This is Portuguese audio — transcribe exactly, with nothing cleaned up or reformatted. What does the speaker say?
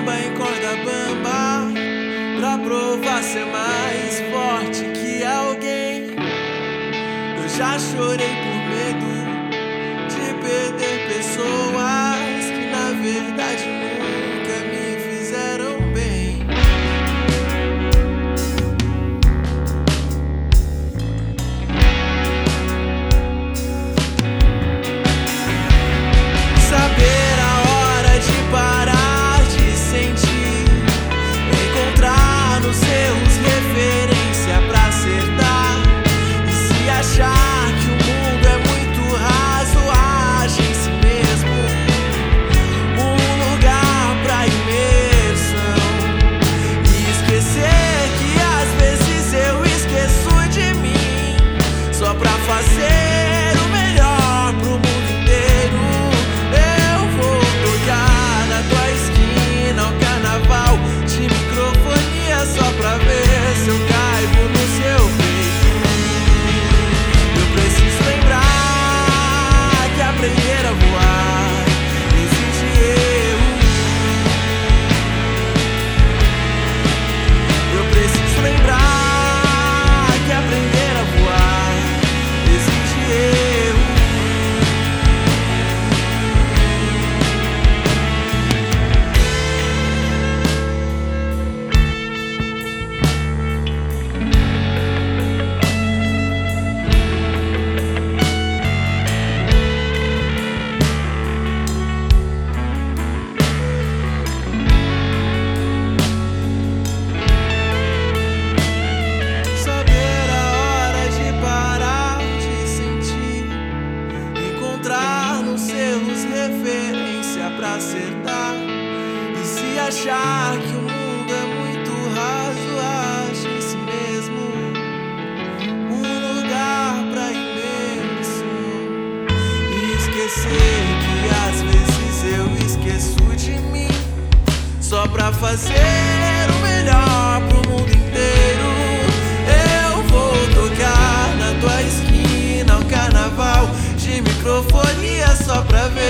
samba em corda bamba, pra provar ser mais forte que alguém. Eu já chorei por medo de perder pessoas que na verdade nunca me fizeram bem. Saber a hora de parar de sentir, encontrar nos seus referência pra acertar. E se achar que o mundo é muito raso, age em si mesmo, um lugar pra imersão. E esquecer que às vezes eu esqueço de mim, só pra fazer o melhor pro mundo inteiro. Eu vou tocar na tua esquina o carnaval de microfonia, só pra ver se eu caibo no seu peito. Eu preciso lembrar que aprender a voar exige erro. Eu preciso lembrar que aprender a voar exige erro. Saber a hora de parar de sentir, encontrar nos seus referência pra acertar. E se achar que o mundo é muito raso, ache em si mesmo um lugar pra imersão. E esquecer que às vezes eu esqueço de mim, só pra fazer o melhor pro mundo inteiro. Eu vou tocar na tua esquina o carnaval de microfonia, só pra ver